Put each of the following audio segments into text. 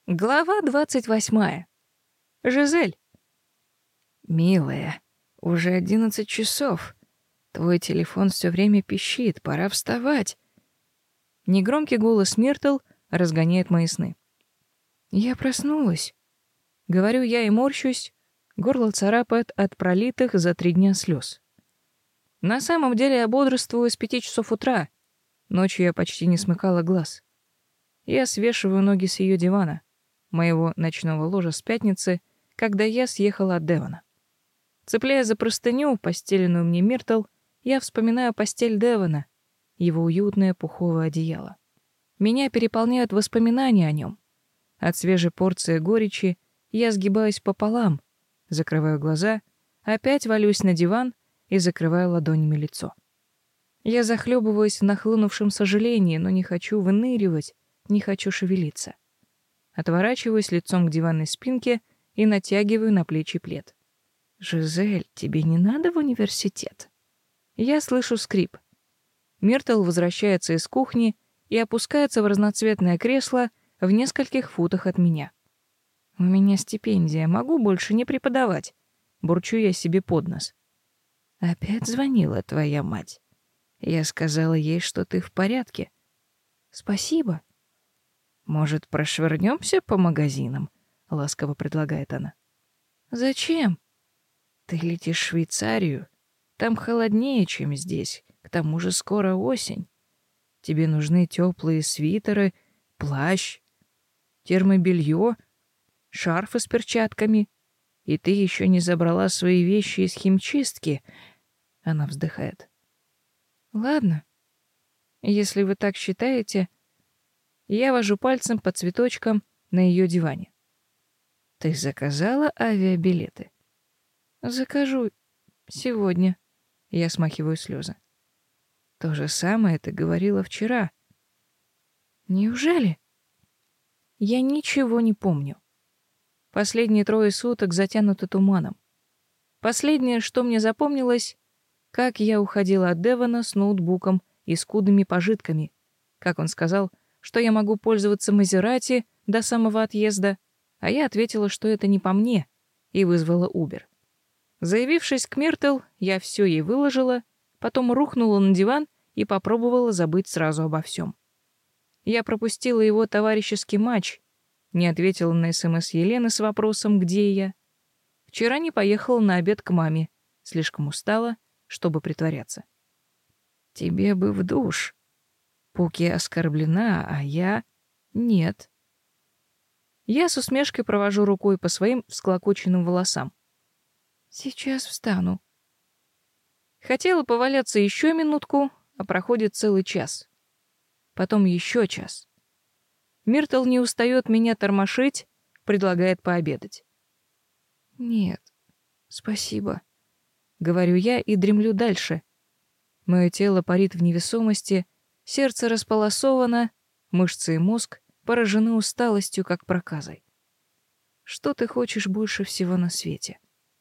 Глава 28. Жизель. «Милая, уже 11 часов. Твой телефон все время пищит, пора вставать». Негромкий голос Миртл разгоняет мои сны. «Я проснулась». Говорю я и морщусь, горло царапает от пролитых за 3 дня слез. На самом деле я бодрствую с 5 часов утра. Ночью я почти не смыкала глаз. Я свешиваю ноги с ее дивана, моего ночного ложа с пятницы, когда я съехала от Девона. Цепляясь за простыню, постеленную мне Миртл, я вспоминаю постель Девона, его уютное пуховое одеяло. Меня переполняют воспоминания о нем. От свежей порции горечи я сгибаюсь пополам, закрываю глаза, опять валюсь на диван и закрываю ладонями лицо. Я захлебываюсь в нахлынувшем сожалении, но не хочу выныривать, не хочу шевелиться. Отворачиваюсь лицом к диванной спинке и натягиваю на плечи плед. «Жизель, тебе не надо в университет?» Я слышу скрип. Миртл возвращается из кухни и опускается в разноцветное кресло в нескольких футах от меня. «У меня стипендия, могу больше не преподавать», — бурчу я себе под нос. «Опять звонила твоя мать. Я сказала ей, что ты в порядке». «Спасибо». «Может, прошвырнемся по магазинам?» — ласково предлагает она. «Зачем?» «Ты летишь в Швейцарию. Там холоднее, чем здесь. К тому же скоро осень. Тебе нужны теплые свитеры, плащ, термобелье, шарфы с перчатками. И ты еще не забрала свои вещи из химчистки». Она вздыхает. «Ладно, если вы так считаете...» Я вожу пальцем по цветочкам на ее диване. «Ты заказала авиабилеты?» «Закажу сегодня». Я смахиваю слезы. «То же самое ты говорила вчера». «Неужели?» Я ничего не помню. Последние 3 суток затянуты туманом. Последнее, что мне запомнилось, как я уходила от Девона с ноутбуком и скудными пожитками, как он сказал, что я могу пользоваться Мазерати до самого отъезда, а я ответила, что это не по мне, и вызвала Uber. Заявившись к Миртл, я все ей выложила, потом рухнула на диван и попробовала забыть сразу обо всем. Я пропустила его товарищеский матч, не ответила на СМС Елены с вопросом «Где я?». Вчера не поехала на обед к маме, слишком устала, чтобы притворяться. «Тебе бы в душ». Пуки оскорблена, а я... Нет. Я с усмешкой провожу рукой по своим всклокоченным волосам. Сейчас встану. Хотела поваляться еще минутку, а проходит целый час. Потом еще час. Миртл не устает меня тормошить, предлагает пообедать. «Нет, спасибо», — говорю я и дремлю дальше. Мое тело парит в невесомости, сердце располосовано, мышцы и мозг поражены усталостью, как проказой. Что ты хочешь больше всего на свете?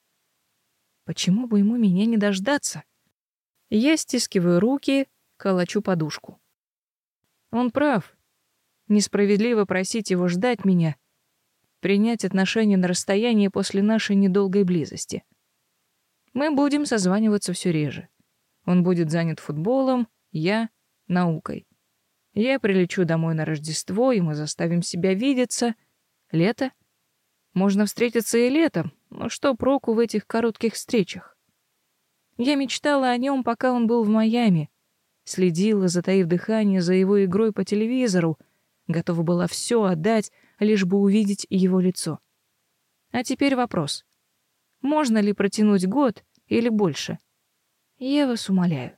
Почему бы ему меня не дождаться? Я стискиваю руки, колочу подушку. Он прав. Несправедливо просить его ждать меня, принять отношения на расстоянии после нашей недолгой близости. Мы будем созваниваться все реже. Он будет занят футболом, я — наукой. Я прилечу домой на Рождество, и мы заставим себя видеться. Лето? Можно встретиться и летом, но что проку в этих коротких встречах? Я мечтала о нем, пока он был в Майами, следила, затаив дыхание, за его игрой по телевизору, готова была все отдать, лишь бы увидеть его лицо. А теперь вопрос. Можно ли протянуть год или больше? Я вас умоляю.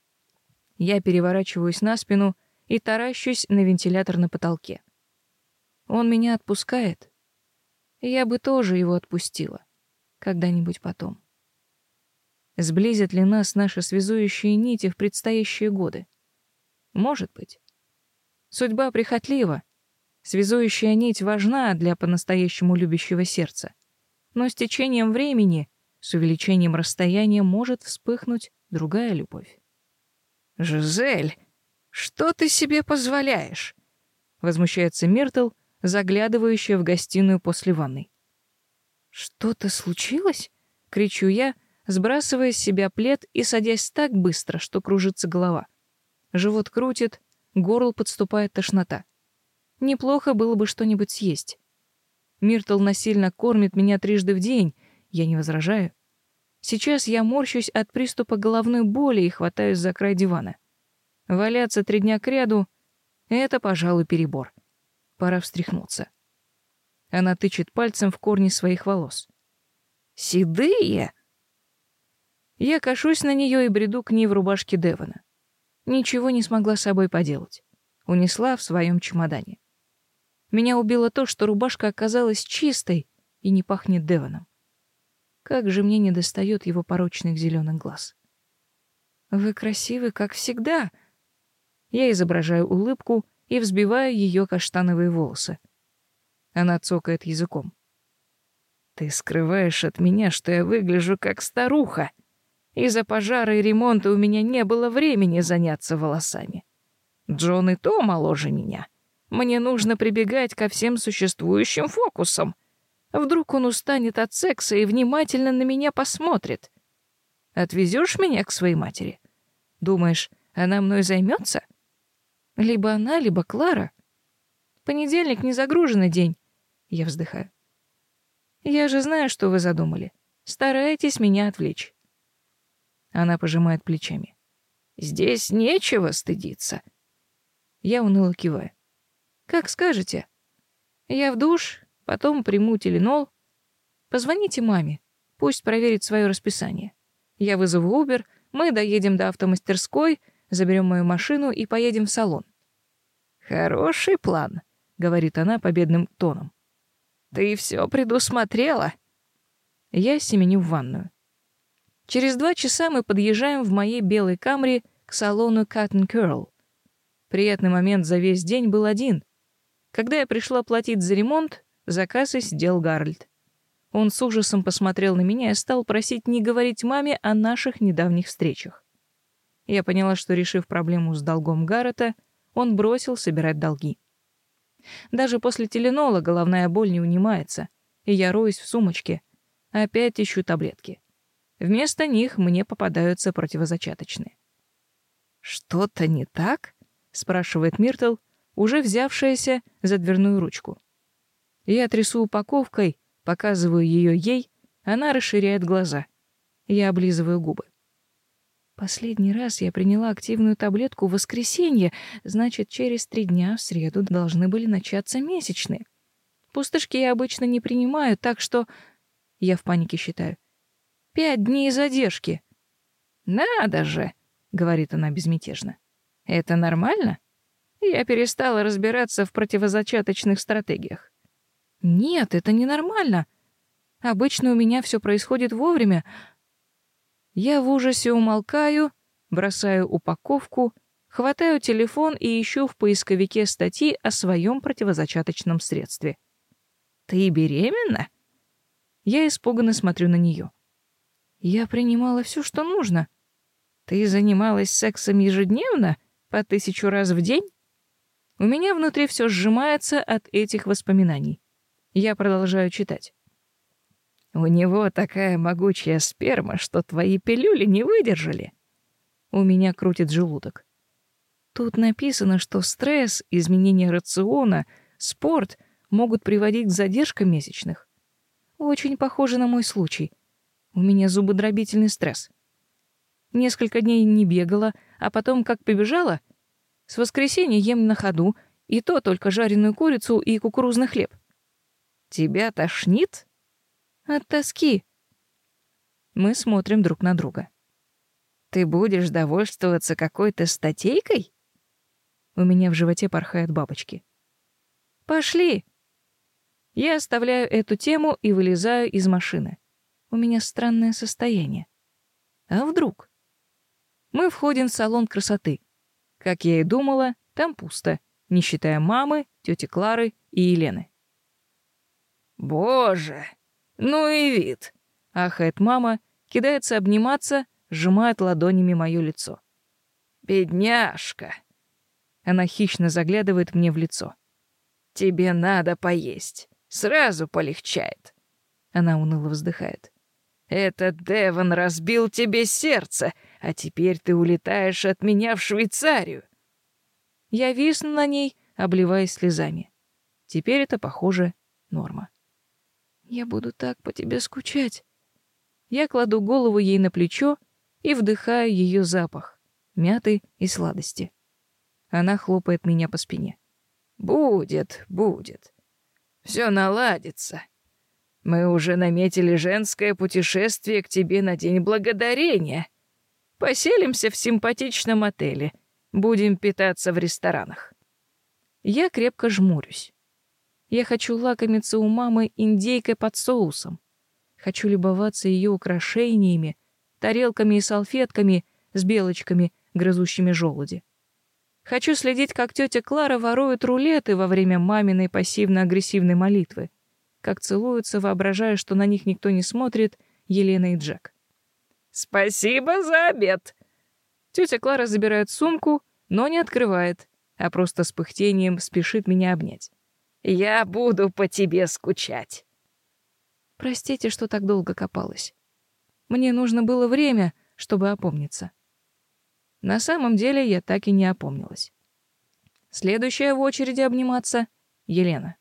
Я переворачиваюсь на спину и таращусь на вентилятор на потолке. Он меня отпускает. Я бы тоже его отпустила. Когда-нибудь потом. Сблизят ли нас наши связующие нити в предстоящие годы? Может быть. Судьба прихотлива. Связующая нить важна для по-настоящему любящего сердца. Но с течением времени, с увеличением расстояния, может вспыхнуть другая любовь. «Жизель, что ты себе позволяешь?» — возмущается Миртл, заглядывающая в гостиную после ванной. «Что-то случилось?» — кричу я, сбрасывая с себя плед и садясь так быстро, что кружится голова. Живот крутит, к горлу подступает тошнота. Неплохо было бы что-нибудь съесть. Миртл насильно кормит меня 3 раза в день, я не возражаю. Сейчас я морщусь от приступа головной боли и хватаюсь за край дивана. Валяться 3 дня кряду — это, пожалуй, перебор. Пора встряхнуться. Она тычет пальцем в корни своих волос. «Седые!» Я кашусь на нее и бреду к ней в рубашке Девона. Ничего не смогла с собой поделать. Унесла в своем чемодане. Меня убило то, что рубашка оказалась чистой и не пахнет Девоном. Как же мне недостает его порочных зеленых глаз. «Вы красивы, как всегда!» Я изображаю улыбку и взбиваю ее каштановые волосы. Она цокает языком. «Ты скрываешь от меня, что я выгляжу как старуха. Из-за пожара и ремонта у меня не было времени заняться волосами. Джон и то моложе меня. Мне нужно прибегать ко всем существующим фокусам. Вдруг он устанет от секса и внимательно на меня посмотрит. Отвезешь меня к своей матери? Думаешь, она мной займется? Либо она, либо Клара. Понедельник — незагруженный день». Я вздыхаю. «Я же знаю, что вы задумали. Стараетесь меня отвлечь». Она пожимает плечами. «Здесь нечего стыдиться». Я уныло киваю. «Как скажете. Я в душ, потом приму Тиленол. Позвоните маме, пусть проверит свое расписание. Я вызову Uber, мы доедем до автомастерской, заберем мою машину и поедем в салон». «Хороший план», — говорит она победным тоном. «Ты все предусмотрела». Я семеню в ванную. Через 2 часа мы подъезжаем в моей белой Камри к салону Cut and Curl. Приятный момент за весь день был один. Когда я пришла платить за ремонт, за кассой сидел Гарольд. Он с ужасом посмотрел на меня и стал просить не говорить маме о наших недавних встречах. Я поняла, что, решив проблему с долгом Гаррета, он бросил собирать долги. Даже после Тиленола головная боль не унимается, и я роюсь в сумочке, опять ищу таблетки. Вместо них мне попадаются противозачаточные. «Что-то не так?» — спрашивает Миртл, уже взявшаяся за дверную ручку. Я трясу упаковкой, показываю ее ей, она расширяет глаза. Я облизываю губы. Последний раз я приняла активную таблетку в воскресенье, значит, через 3 дня в среду должны были начаться месячные. Пустышки я обычно не принимаю, так что... Я в панике считаю. 5 дней задержки. «Надо же!» — говорит она безмятежно. «Это нормально? Я перестала разбираться в противозачаточных стратегиях». «Нет, это ненормально. Обычно у меня все происходит вовремя». Я в ужасе умолкаю, бросаю упаковку, хватаю телефон и ищу в поисковике статьи о своем противозачаточном средстве. «Ты беременна?» Я испуганно смотрю на нее. «Я принимала все, что нужно». «Ты занималась сексом ежедневно, по 1000 раз в день?» У меня внутри все сжимается от этих воспоминаний. Я продолжаю читать. «У него такая могучая сперма, что твои пилюли не выдержали». У меня крутит желудок. Тут написано, что стресс, изменение рациона, спорт могут приводить к задержкам месячных. Очень похоже на мой случай. У меня зубодробительный стресс. Несколько дней не бегала, а потом как побежала. С воскресенья ем на ходу, и то только жареную курицу и кукурузный хлеб. «Тебя тошнит?» «От тоски». Мы смотрим друг на друга. «Ты будешь довольствоваться какой-то статейкой?» У меня в животе порхают бабочки. «Пошли!» Я оставляю эту тему и вылезаю из машины. У меня странное состояние. А вдруг? Мы входим в салон красоты. Как я и думала, там пусто, не считая мамы, тети Клары и Елены. «Боже, ну и вид!» — ахает мама, кидается обниматься, сжимает ладонями моё лицо. «Бедняжка!» Она хищно заглядывает мне в лицо. Тебе надо поесть. Сразу полегчает. Она уныло вздыхает. Этот Девон разбил тебе сердце, а теперь ты улетаешь от меня в Швейцарию. Я висну на ней, обливаясь слезами. Теперь это, похоже, норма. Я буду так по тебе скучать. Я кладу голову ей на плечо и вдыхаю ее запах, мяты и сладости. Она хлопает меня по спине. Будет. Все наладится. Мы уже наметили женское путешествие к тебе на День Благодарения. Поселимся в симпатичном отеле. Будем питаться в ресторанах. Я крепко жмурюсь. Я хочу лакомиться у мамы индейкой под соусом. Хочу любоваться ее украшениями, тарелками и салфетками с белочками, грызущими желуди. Хочу следить, как тетя Клара ворует рулеты во время маминой пассивно-агрессивной молитвы, как целуются, воображая, что на них никто не смотрит, Елена и Джек. «Спасибо за обед!» Тетя Клара забирает сумку, но не открывает, а просто с пыхтением спешит меня обнять. «Я буду по тебе скучать!» Простите, что так долго копалась. Мне нужно было время, чтобы опомниться. На самом деле я так и не опомнилась. Следующая в очереди обниматься — Елена.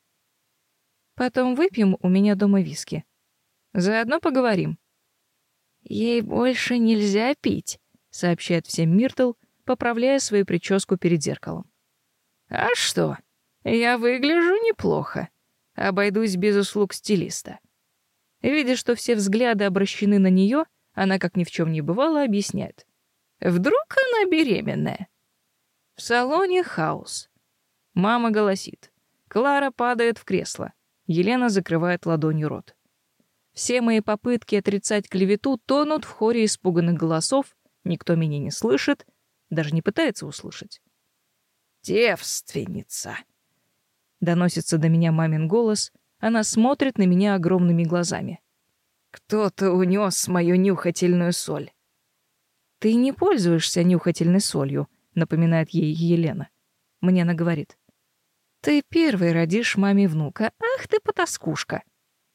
Потом выпьем у меня дома виски. Заодно поговорим. Ей больше нельзя пить, сообщает всем Миртл, поправляя свою прическу перед зеркалом. А что? Я выгляжу неплохо. Обойдусь без услуг стилиста. Видя, что все взгляды обращены на нее, она, как ни в чем не бывало, объясняет. Вдруг она беременная? В салоне хаос. Мама голосит. Клара падает в кресло. Елена закрывает ладонью рот. Все мои попытки отрицать клевету тонут в хоре испуганных голосов, никто меня не слышит, даже не пытается услышать. «Девственница!» Доносится до меня мамин голос, она смотрит на меня огромными глазами. «Кто-то унес мою нюхательную соль». «Ты не пользуешься нюхательной солью», — напоминает ей Елена. Мне она говорит. «Ты первый родишь маме внука. Ах ты потаскушка!»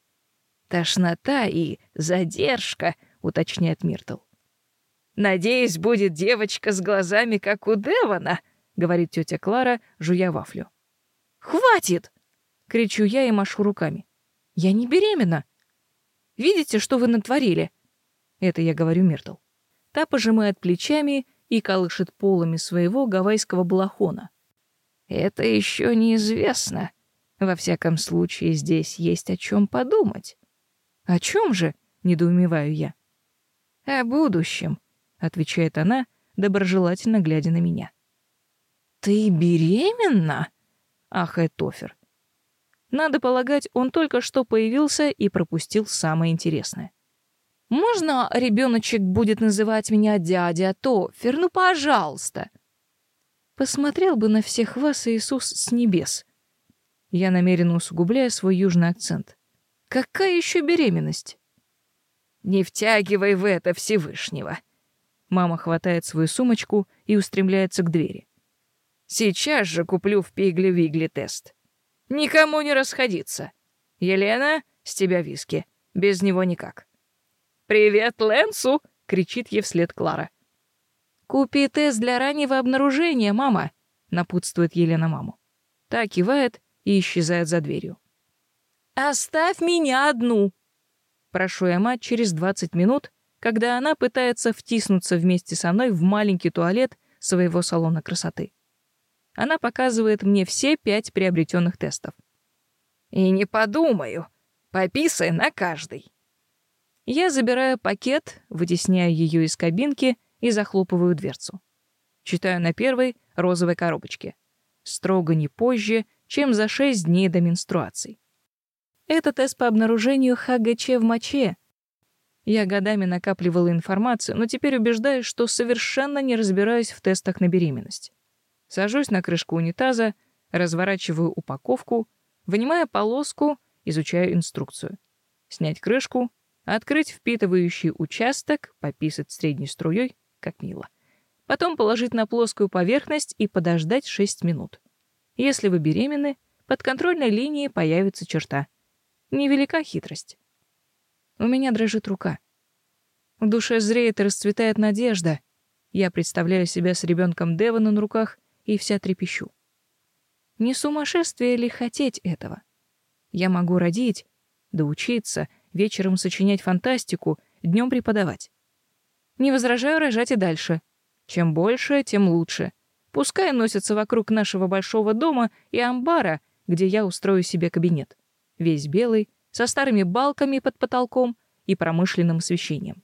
«Тошнота и задержка», — уточняет Миртл. «Надеюсь, будет девочка с глазами, как у Девона», — говорит тетя Клара, жуя вафлю. «Хватит!» — кричу я и машу руками. «Я не беременна! Видите, что вы натворили?» Это я говорю Миртл. Та пожимает плечами и колышет полами своего гавайского балахона. «Это еще неизвестно. Во всяком случае, здесь есть о чем подумать». «О чем же?» — недоумеваю я. «О будущем», — отвечает она, доброжелательно глядя на меня. «Ты беременна?» — ахает Тофер. Надо полагать, он только что появился и пропустил самое интересное. «Можно ребеночек будет называть меня дядя Тофер? Ну, пожалуйста!» Посмотрел бы на всех вас Иисус с небес. Я намеренно усугубляю свой южный акцент. Какая еще беременность? «Не втягивай в это Всевышнего». Мама хватает свою сумочку и устремляется к двери. «Сейчас же куплю в Пигли-Вигли тест. Никому не расходиться. Елена, с тебя виски. Без него никак». «Привет, Лэнсу!» — кричит ей вслед Клара. «Купи тест для раннего обнаружения, мама!» — напутствует Елена маму. Та кивает и исчезает за дверью. «Оставь меня одну!» Прошу я мать через 20 минут, когда она пытается втиснуться вместе со мной в маленький туалет своего салона красоты. Она показывает мне все 5 приобретенных тестов. «И не подумаю. Пописай на каждый». Я забираю пакет, вытесняю ее из кабинки и захлопываю дверцу. Читаю на первой розовой коробочке. Строго не позже, чем за 6 дней до менструаций. Это тест по обнаружению ХГЧ в моче. Я годами накапливала информацию, но теперь убеждаюсь, что совершенно не разбираюсь в тестах на беременность. Сажусь на крышку унитаза, разворачиваю упаковку, вынимаю полоску, изучаю инструкцию. Снять крышку, открыть впитывающий участок, пописать средней струей, как мило. Потом положить на плоскую поверхность и подождать 6 минут. Если вы беременны, под контрольной линией появится черта. Невелика хитрость. У меня дрожит рука. В душе зреет и расцветает надежда. Я представляю себя с ребенком Девона на руках и вся трепещу. Не сумасшествие ли хотеть этого? Я могу родить, доучиться, вечером сочинять фантастику, днем преподавать. Не возражаю рожать и дальше. Чем больше, тем лучше. Пускай носятся вокруг нашего большого дома и амбара, где я устрою себе кабинет. Весь белый, со старыми балками под потолком и промышленным освещением.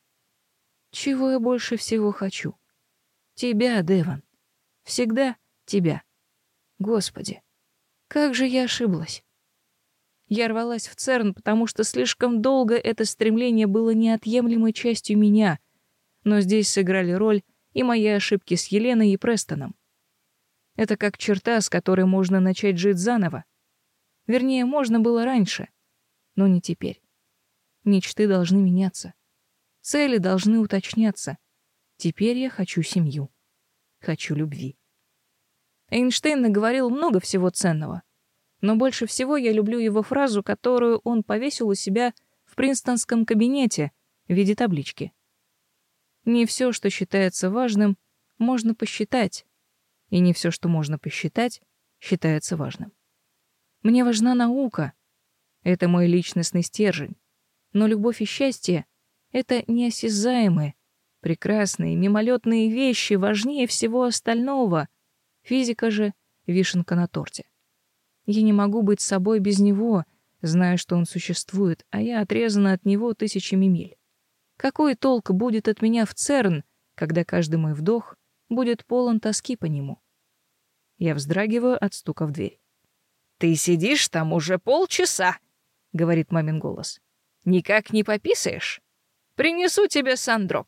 Чего я больше всего хочу? Тебя, Девон. Всегда тебя. Господи, как же я ошиблась. Я рвалась в ЦЕРН, потому что слишком долго это стремление было неотъемлемой частью меня, но здесь сыграли роль и мои ошибки с Еленой и Престоном. Это как черта, с которой можно начать жить заново. Вернее, можно было раньше, но не теперь. Мечты должны меняться. Цели должны уточняться. Теперь я хочу семью. Хочу любви. Эйнштейн наговорил много всего ценного, но больше всего я люблю его фразу, которую он повесил у себя в принстонском кабинете в виде таблички. Не все, что считается важным, можно посчитать, и не все, что можно посчитать, считается важным. Мне важна наука. Это мой личностный стержень. Но любовь и счастье — это неосязаемые, прекрасные, мимолетные вещи, важнее всего остального. Физика же — вишенка на торте. Я не могу быть собой без него, зная, что он существует, а я отрезана от него тысячами миль. Какой толк будет от меня в ЦЕРН, когда каждый мой вдох будет полон тоски по нему? Я вздрагиваю от стука в дверь. «Ты сидишь там уже полчаса», — говорит мамин голос. «Никак не пописаешь? Принесу тебе сандроп».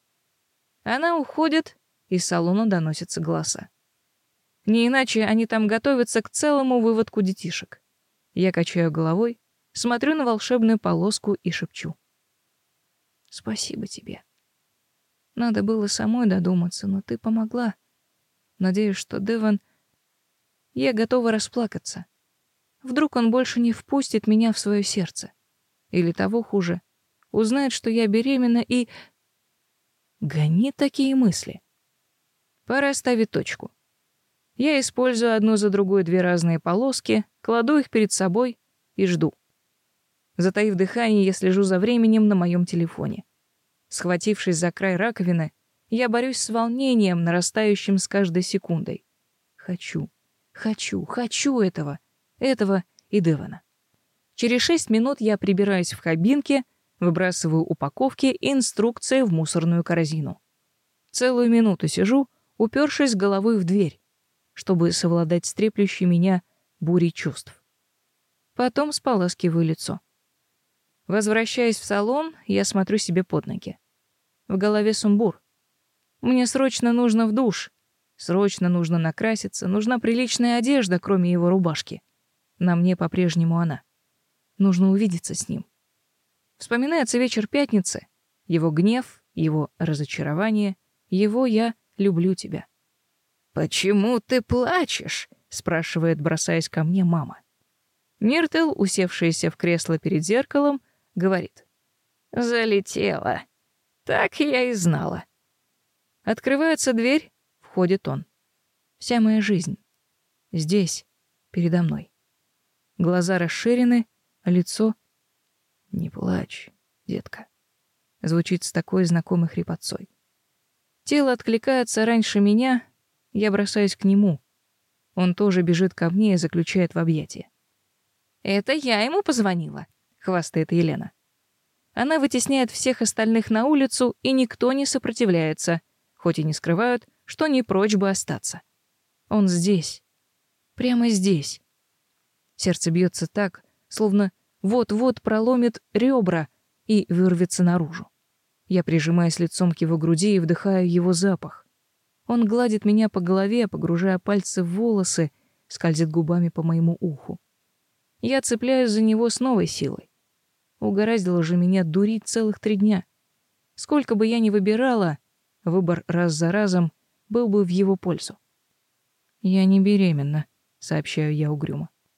Она уходит, из салона доносятся голоса. Не иначе они там готовятся к целому выводку детишек. Я качаю головой, смотрю на волшебную полоску и шепчу. Спасибо тебе. Надо было самой додуматься, но ты помогла. Надеюсь, что Девон... Я готова расплакаться. Вдруг он больше не впустит меня в свое сердце. Или того хуже, узнает, что я беременна и... Гони такие мысли. Пора ставить точку. Я использую одну за другой две разные полоски, кладу их перед собой и жду. Затаив дыхание, я слежу за временем на моем телефоне. Схватившись за край раковины, я борюсь с волнением, нарастающим с каждой секундой. Хочу этого и Девона. Через 6 минут я прибираюсь в кабинке, выбрасываю упаковки и инструкции в мусорную корзину. Целую минуту сижу, упершись головой в дверь, чтобы совладать с треплющей меня бурей чувств. Потом споласкиваю лицо. Возвращаясь в салон, я смотрю себе под ноги. В голове сумбур. Мне срочно нужно в душ. Срочно нужно накраситься, нужна приличная одежда, кроме его рубашки. На мне по-прежнему она. Нужно увидеться с ним. Вспоминается вечер пятницы, его гнев, его разочарование, его «я люблю тебя». «Почему ты плачешь?» — спрашивает, бросаясь ко мне, мама. Миртл, усевшаяся в кресло перед зеркалом, говорит. «Залетела. Так я и знала». Открывается дверь, входит он. Вся моя жизнь. Здесь, передо мной. Глаза расширены, а лицо... «Не плачь, детка», — звучит с такой знакомой хрипотцой. Тело откликается раньше меня, я бросаюсь к нему. Он тоже бежит ко мне и заключает в объятия. «Это я ему позвонила», — хвастает Елена. Она вытесняет всех остальных на улицу, и никто не сопротивляется, хоть и не скрывают, что не прочь бы остаться. Он здесь. Прямо здесь. Сердце бьется так, словно вот-вот проломит ребра и вырвется наружу. Я прижимаюсь лицом к его груди и вдыхаю его запах. Он гладит меня по голове, погружая пальцы в волосы, скользит губами по моему уху. Я цепляюсь за него с новой силой. Угораздило же меня дурить целых 3 дня. Сколько бы я ни выбирала, выбор раз за разом был бы в его пользу. «Я не беременна», — сообщаю я угрюмо.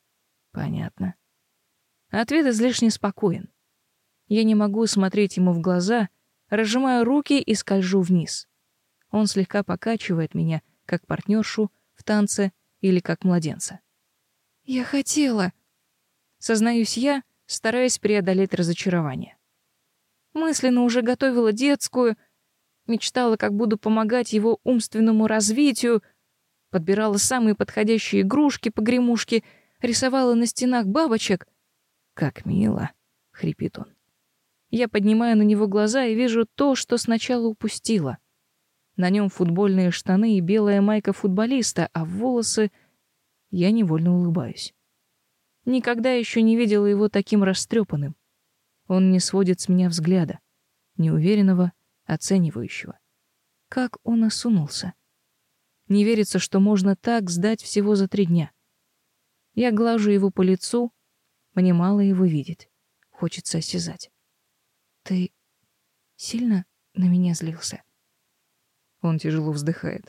Понятно. Ответ излишне спокоен. Я не могу смотреть ему в глаза, разжимаю руки и скольжу вниз. Он слегка покачивает меня, как партнершу в танце или как младенца. «Я хотела», — сознаюсь я, стараясь преодолеть разочарование. Мысленно уже готовила детскую, мечтала, как буду помогать его умственному развитию, подбирала самые подходящие игрушки-погремушки, рисовала на стенах бабочек. «Как мило», — хрипит он. Я поднимаю на него глаза и вижу то, что сначала упустила. На нем футбольные штаны и белая майка футболиста, а волосы... Я невольно улыбаюсь. Никогда еще не видела его таким растрепанным. Он не сводит с меня взгляда, неуверенного, оценивающего. Как он осунулся. Не верится, что можно так сдать всего за 3 дня. Я глажу его по лицу, мне мало его видеть. Хочется осязать. «Ты сильно на меня злился?» Он тяжело вздыхает.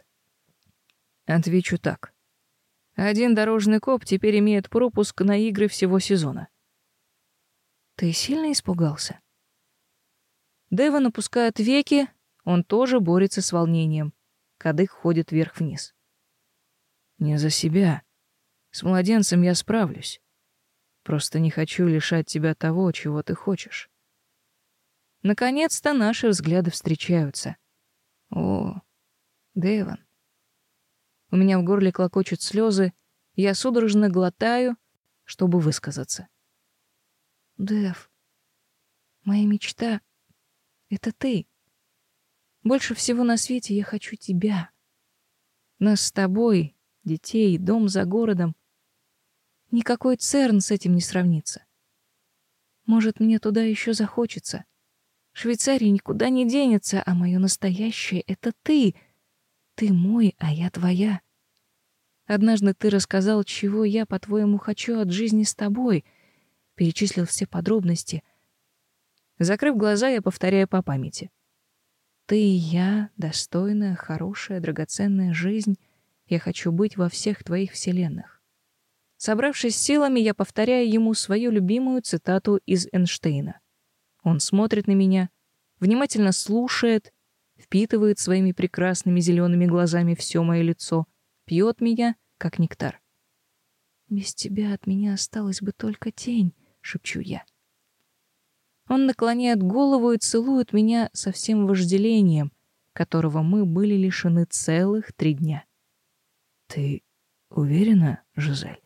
Отвечу так. Один дорожный коп теперь имеет пропуск на игры всего сезона. Ты сильно испугался? Девон опускает веки, он тоже борется с волнением. Кадык ходит вверх-вниз. Не за себя. С младенцем я справлюсь. Просто не хочу лишать тебя того, чего ты хочешь. Наконец-то наши взгляды встречаются. О, Девон. У меня в горле клокочут слезы, я судорожно глотаю, чтобы высказаться. Дэв, моя мечта — это ты. Больше всего на свете я хочу тебя. Нас с тобой, детей, дом за городом. Никакой ЦЕРН с этим не сравнится. Может, мне туда еще захочется. Швейцария никуда не денется, а мое настоящее — это ты. Ты мой, а я твоя. Однажды ты рассказал, чего я, по-твоему, хочу от жизни с тобой, перечислил все подробности. Закрыв глаза, я повторяю по памяти. Ты и я, достойная, хорошая, драгоценная жизнь. Я хочу быть во всех твоих вселенных. Собравшись силами, я повторяю ему свою любимую цитату из Эйнштейна. Он смотрит на меня, внимательно слушает, впитывает своими прекрасными зелеными глазами все мое лицо, пьет меня, как нектар. «Без тебя от меня осталась бы только тень», — шепчу я. Он наклоняет голову и целует меня со всем вожделением, которого мы были лишены целых 3 дня. «Ты уверена, Жизель?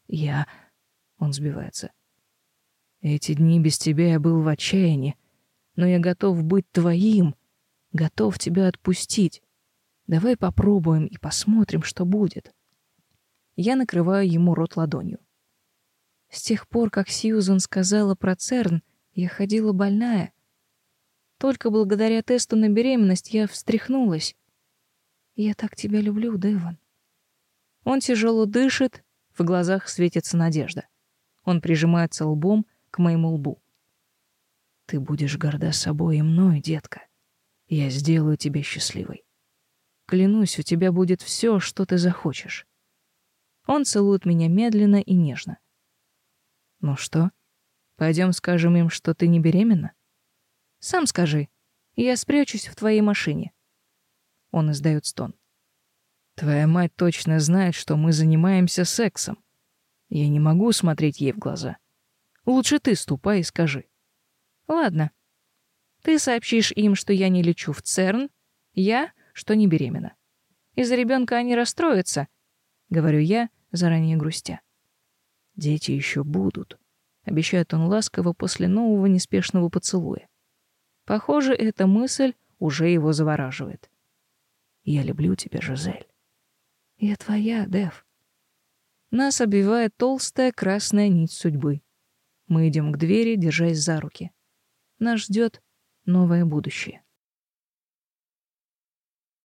Он сбивается. Эти дни без тебя я был в отчаянии, но я готов быть твоим, готов тебя отпустить. Давай попробуем и посмотрим, что будет». Я накрываю ему рот ладонью. С тех пор, как Сьюзан сказала про ЦЕРН, я ходила больная. Только благодаря тесту на беременность я встряхнулась. Я так тебя люблю, Девон. Он тяжело дышит, в глазах светится надежда. Он прижимается лбом к моему лбу. Ты будешь горда собой и мной, детка. Я сделаю тебя счастливой. Клянусь, у тебя будет все, что ты захочешь. Он целует меня медленно и нежно. Ну что, пойдем скажем им, что ты не беременна? Сам скажи, я спрячусь в твоей машине. Он издает стон. Твоя мать точно знает, что мы занимаемся сексом. Я не могу смотреть ей в глаза. Лучше ты ступай и скажи. Ладно. Ты сообщишь им, что я не лечу в ЦЕРН, я, что не беременна. Из-за ребенка они расстроятся, говорю я, заранее грустя. Дети еще будут, обещает он ласково после нового неспешного поцелуя. Похоже, эта мысль уже его завораживает. Я люблю тебя, Жизель. Я твоя, Дэв. Нас обвивает толстая красная нить судьбы. Мы идем к двери, держась за руки. Нас ждет новое будущее.